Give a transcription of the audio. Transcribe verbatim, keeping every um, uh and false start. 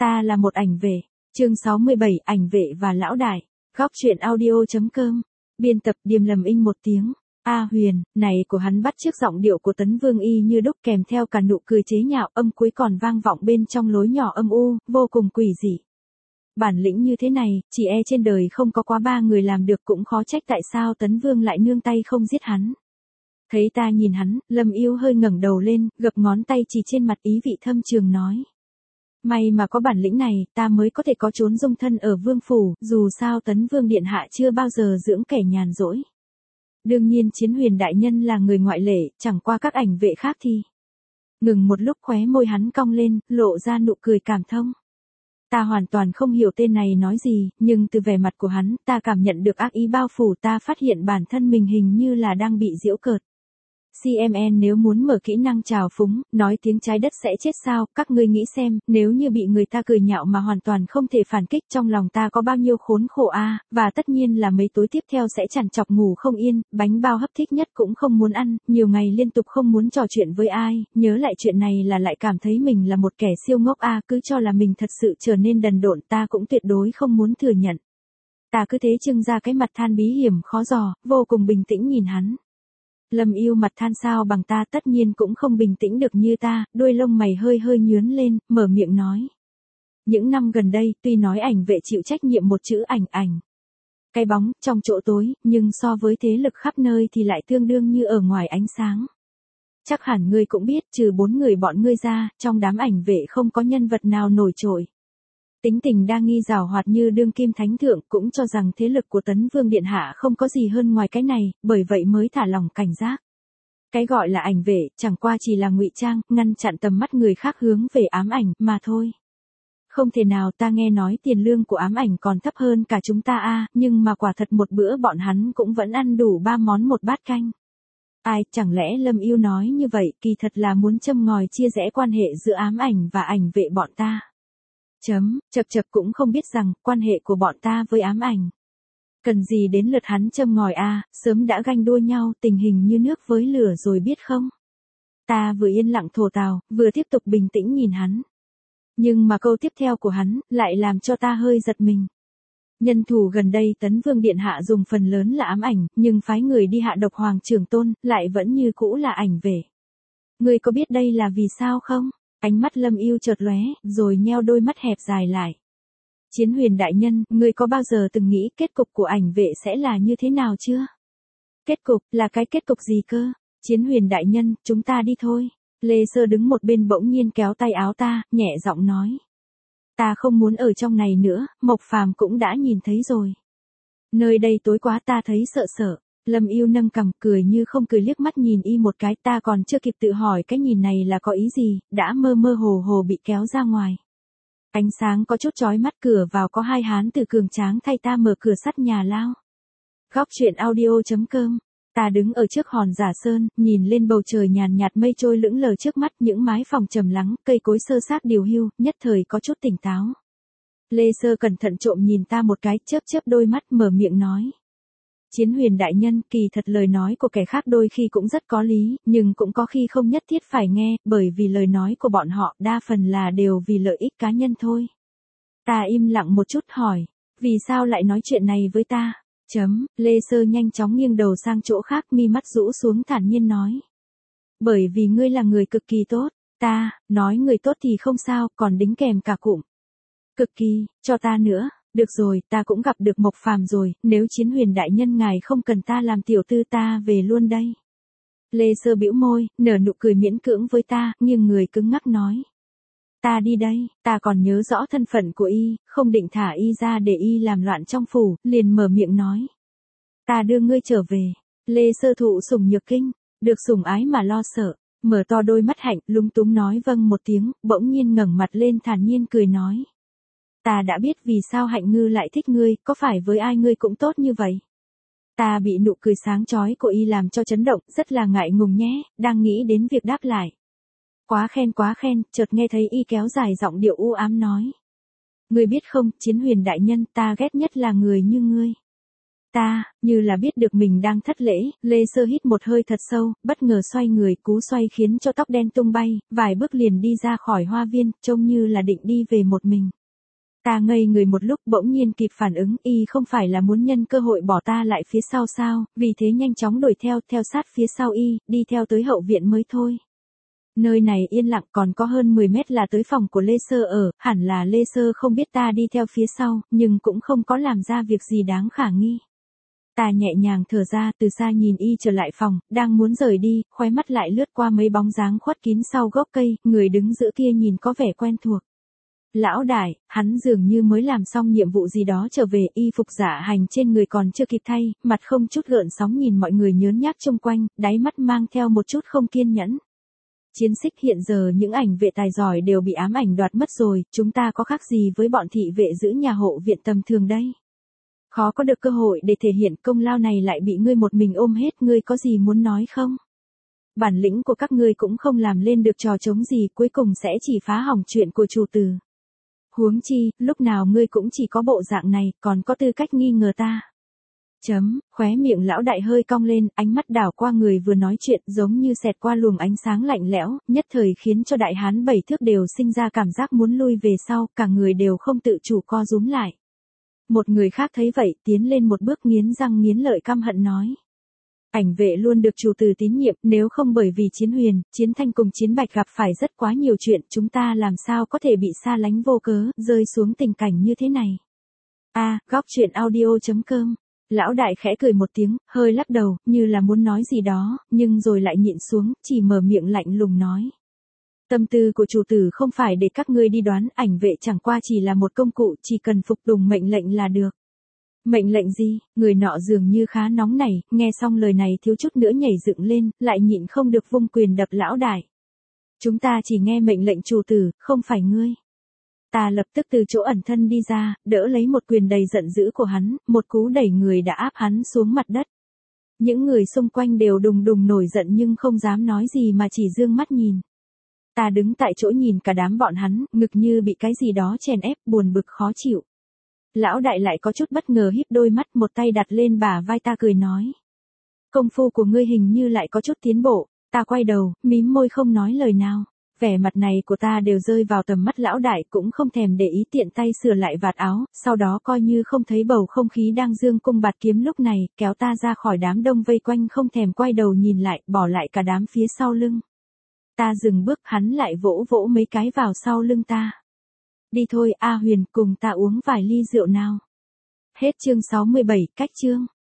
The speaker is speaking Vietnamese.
Ta là một ảnh vệ. Chương sáu mươi bảy, ảnh vệ và lão đại. Góc truyện audio.com. Biên tập Điềm Lầm Inh một tiếng. A Huyền, này của hắn bắt chước giọng điệu của Tấn Vương y như đúc kèm theo cả nụ cười chế nhạo, âm cuối còn vang vọng bên trong lối nhỏ âm u, vô cùng quỷ dị. Bản lĩnh như thế này, chỉ e trên đời không có quá ba người làm được, cũng khó trách tại sao Tấn Vương lại nương tay không giết hắn. Thấy ta nhìn hắn, Lâm Yêu hơi ngẩng đầu lên, gập ngón tay chỉ trên mặt, ý vị thâm trường nói. May mà có bản lĩnh này, ta mới có thể có trốn dung thân ở vương phủ, dù sao Tấn Vương điện hạ chưa bao giờ dưỡng kẻ nhàn rỗi. Đương nhiên Chiến Huyền đại nhân là người ngoại lệ, chẳng qua các ảnh vệ khác thì. Ngừng một lúc, khóe môi hắn cong lên, lộ ra nụ cười cảm thông. Ta hoàn toàn không hiểu tên này nói gì, nhưng từ vẻ mặt của hắn, ta cảm nhận được ác ý bao phủ, ta phát hiện bản thân mình hình như là đang bị giễu cợt. xê em en nếu muốn mở kỹ năng trào phúng, nói tiếng trái đất sẽ chết sao, các ngươi nghĩ xem, nếu như bị người ta cười nhạo mà hoàn toàn không thể phản kích, trong lòng ta có bao nhiêu khốn khổ a, à, và tất nhiên là mấy tối tiếp theo sẽ chằn chọc ngủ không yên, bánh bao hấp thích nhất cũng không muốn ăn, nhiều ngày liên tục không muốn trò chuyện với ai, nhớ lại chuyện này là lại cảm thấy mình là một kẻ siêu ngốc a, à, cứ cho là mình thật sự trở nên đần độn, ta cũng tuyệt đối không muốn thừa nhận. Ta cứ thế trưng ra cái mặt than bí hiểm khó dò, vô cùng bình tĩnh nhìn hắn. Lâm Yêu mặt than sao bằng ta, tất nhiên cũng không bình tĩnh được như ta, đuôi lông mày hơi hơi nhướn lên, mở miệng nói. Những năm gần đây, tuy nói ảnh vệ chịu trách nhiệm một chữ ảnh ảnh. Cái bóng, trong chỗ tối, nhưng so với thế lực khắp nơi thì lại tương đương như ở ngoài ánh sáng. Chắc hẳn ngươi cũng biết, trừ bốn người bọn ngươi ra, trong đám ảnh vệ không có nhân vật nào nổi trội. Tính tình đa nghi giàu hoạt như đương kim thánh thượng, cũng cho rằng thế lực của Tấn Vương điện hạ không có gì hơn ngoài cái này, bởi vậy mới thả lòng cảnh giác. Cái gọi là ảnh vệ, chẳng qua chỉ là ngụy trang, ngăn chặn tầm mắt người khác hướng về ám ảnh mà thôi. Không thể nào, ta nghe nói tiền lương của ám ảnh còn thấp hơn cả chúng ta a, nhưng mà quả thật một bữa bọn hắn cũng vẫn ăn đủ ba món một bát canh. Ai, chẳng lẽ Lâm Yêu nói như vậy, kỳ thật là muốn châm ngòi chia rẽ quan hệ giữa ám ảnh và ảnh vệ bọn ta. Chấm, chập chập cũng không biết rằng, quan hệ của bọn ta với ám ảnh. Cần gì đến lượt hắn châm ngòi a, à, sớm đã ganh đua nhau, tình hình như nước với lửa rồi biết không? Ta vừa yên lặng thổ tào, vừa tiếp tục bình tĩnh nhìn hắn. Nhưng mà câu tiếp theo của hắn, lại làm cho ta hơi giật mình. Nhân thủ gần đây Tấn Vương điện hạ dùng phần lớn là ám ảnh, nhưng phái người đi hạ độc Hoàng Trường Tôn, lại vẫn như cũ là ảnh vệ. Ngươi có biết đây là vì sao không? Ánh mắt Lâm Yêu chợt lóe, rồi nheo đôi mắt hẹp dài lại. Chiến Huyền đại nhân, ngươi có bao giờ từng nghĩ kết cục của ảnh vệ sẽ là như thế nào chưa? Kết cục, là cái kết cục gì cơ? Chiến Huyền đại nhân, chúng ta đi thôi. Lê Sơ đứng một bên bỗng nhiên kéo tay áo ta, nhẹ giọng nói. Ta không muốn ở trong này nữa, Mộc Phàm cũng đã nhìn thấy rồi. Nơi đây tối quá, ta thấy sợ sợ. Lâm Yêu nâng cằm, cười như không cười, liếc mắt nhìn y một cái, ta còn chưa kịp tự hỏi cái nhìn này là có ý gì, đã mơ mơ hồ hồ bị kéo ra ngoài. Ánh sáng có chút chói mắt, cửa vào có hai hán tử cường tráng thay ta mở cửa sắt nhà lao. Góc truyện audio.com. Ta đứng ở trước hòn Giả Sơn, nhìn lên bầu trời nhàn nhạt, mây trôi lững lờ trước mắt, những mái phòng trầm lắng, cây cối sơ xác điều hưu, nhất thời có chút tỉnh táo. Lê Sơ cẩn thận trộm nhìn ta một cái, chớp chớp đôi mắt, mở miệng nói. Chiến Huyền đại nhân, kỳ thật lời nói của kẻ khác đôi khi cũng rất có lý, nhưng cũng có khi không nhất thiết phải nghe, bởi vì lời nói của bọn họ đa phần là đều vì lợi ích cá nhân thôi. Ta im lặng một chút hỏi, vì sao lại nói chuyện này với ta? Chấm, Lê Sơ nhanh chóng nghiêng đầu sang chỗ khác, mi mắt rũ xuống thản nhiên nói. Bởi vì ngươi là người cực kỳ tốt, ta, nói người tốt thì không sao, còn đính kèm cả cụm. Cực kỳ, cho ta nữa. Được rồi, ta cũng gặp được Mộc Phàm rồi, nếu Chiến Huyền đại nhân ngài không cần ta làm tiểu tư, ta về luôn đây. Lê Sơ bĩu môi, nở nụ cười miễn cưỡng với ta, nhưng người cứng ngắc nói. Ta đi đây, ta còn nhớ rõ thân phận của y, không định thả y ra để y làm loạn trong phủ, liền mở miệng nói. Ta đưa ngươi trở về. Lê Sơ thụ sủng nhược kinh, được sủng ái mà lo sợ, mở to đôi mắt hạnh, lúng túng nói vâng một tiếng, bỗng nhiên ngẩng mặt lên thản nhiên cười nói. Ta đã biết vì sao Hạnh Ngư lại thích ngươi, có phải với ai ngươi cũng tốt như vậy? Ta bị nụ cười sáng chói của y làm cho chấn động, rất là ngại ngùng nhé, đang nghĩ đến việc đáp lại. Quá khen quá khen, chợt nghe thấy y kéo dài giọng điệu u ám nói. Ngươi biết không, Chiến Huyền đại nhân, ta ghét nhất là người như ngươi. Ta, như là biết được mình đang thất lễ, Lê Sơ hít một hơi thật sâu, bất ngờ xoay người, cú xoay khiến cho tóc đen tung bay, vài bước liền đi ra khỏi hoa viên, trông như là định đi về một mình. Ta ngây người một lúc bỗng nhiên kịp phản ứng, y không phải là muốn nhân cơ hội bỏ ta lại phía sau sao, vì thế nhanh chóng đuổi theo, theo sát phía sau y, đi theo tới hậu viện mới thôi. Nơi này yên lặng, còn có hơn mười mét là tới phòng của Lê Sơ ở, hẳn là Lê Sơ không biết ta đi theo phía sau, nhưng cũng không có làm ra việc gì đáng khả nghi. Ta nhẹ nhàng thở ra, từ xa nhìn y trở lại phòng, đang muốn rời đi, khóe mắt lại lướt qua mấy bóng dáng khuất kín sau gốc cây, người đứng giữa kia nhìn có vẻ quen thuộc. Lão đại, hắn dường như mới làm xong nhiệm vụ gì đó trở về, y phục dạ hành trên người còn chưa kịp thay, mặt không chút gợn sóng nhìn mọi người nhớn nhác xung quanh, đáy mắt mang theo một chút không kiên nhẫn. Chiến xích hiện giờ những ảnh vệ tài giỏi đều bị ám ảnh đoạt mất rồi, chúng ta có khác gì với bọn thị vệ giữ nhà hộ viện tầm thường đây. Khó có được cơ hội để thể hiện, công lao này lại bị ngươi một mình ôm hết, ngươi có gì muốn nói không? Bản lĩnh của các ngươi cũng không làm lên được trò trống gì, cuối cùng sẽ chỉ phá hỏng chuyện của chủ tử. Huống chi, lúc nào ngươi cũng chỉ có bộ dạng này, còn có tư cách nghi ngờ ta. Chấm, khóe miệng lão đại hơi cong lên, ánh mắt đảo qua người vừa nói chuyện, giống như xẹt qua luồng ánh sáng lạnh lẽo, nhất thời khiến cho đại hán bảy thước đều sinh ra cảm giác muốn lui về sau, cả người đều không tự chủ co rúm lại. Một người khác thấy vậy, tiến lên một bước nghiến răng nghiến lợi căm hận nói. Ảnh vệ luôn được chủ tử tín nhiệm, nếu không bởi vì Chiến Huyền, Chiến Thanh cùng Chiến Bạch gặp phải rất quá nhiều chuyện, chúng ta làm sao có thể bị xa lánh vô cớ, rơi xuống tình cảnh như thế này. A, à, góc truyện audio chấm com. Lão đại khẽ cười một tiếng, hơi lắc đầu, như là muốn nói gì đó, nhưng rồi lại nhịn xuống, chỉ mở miệng lạnh lùng nói. Tâm tư của chủ tử không phải để các ngươi đi đoán, ảnh vệ chẳng qua chỉ là một công cụ, chỉ cần phục tùng mệnh lệnh là được. Mệnh lệnh gì? Người nọ dường như khá nóng nảy, nghe xong lời này thiếu chút nữa nhảy dựng lên, lại nhịn không được vung quyền đập lão đại. Chúng ta chỉ nghe mệnh lệnh chủ tử, không phải ngươi. Ta lập tức từ chỗ ẩn thân đi ra, đỡ lấy một quyền đầy giận dữ của hắn, một cú đẩy người đã áp hắn xuống mặt đất. Những người xung quanh đều đùng đùng nổi giận nhưng không dám nói gì mà chỉ dương mắt nhìn. Ta đứng tại chỗ nhìn cả đám bọn hắn, ngực như bị cái gì đó chèn ép, buồn bực khó chịu. Lão đại lại có chút bất ngờ híp đôi mắt, một tay đặt lên bả vai ta cười nói. Công phu của ngươi hình như lại có chút tiến bộ. Ta quay đầu, mím môi không nói lời nào. Vẻ mặt này của ta đều rơi vào tầm mắt lão đại, cũng không thèm để ý, tiện tay sửa lại vạt áo, sau đó coi như không thấy bầu không khí đang dương cung bạt kiếm lúc này, kéo ta ra khỏi đám đông vây quanh, không thèm quay đầu nhìn lại, bỏ lại cả đám phía sau lưng. Ta dừng bước, hắn lại vỗ vỗ mấy cái vào sau lưng ta. Đi thôi, A Huyền, cùng ta uống vài ly rượu nào. Hết chương sáu mươi bảy, cách chương.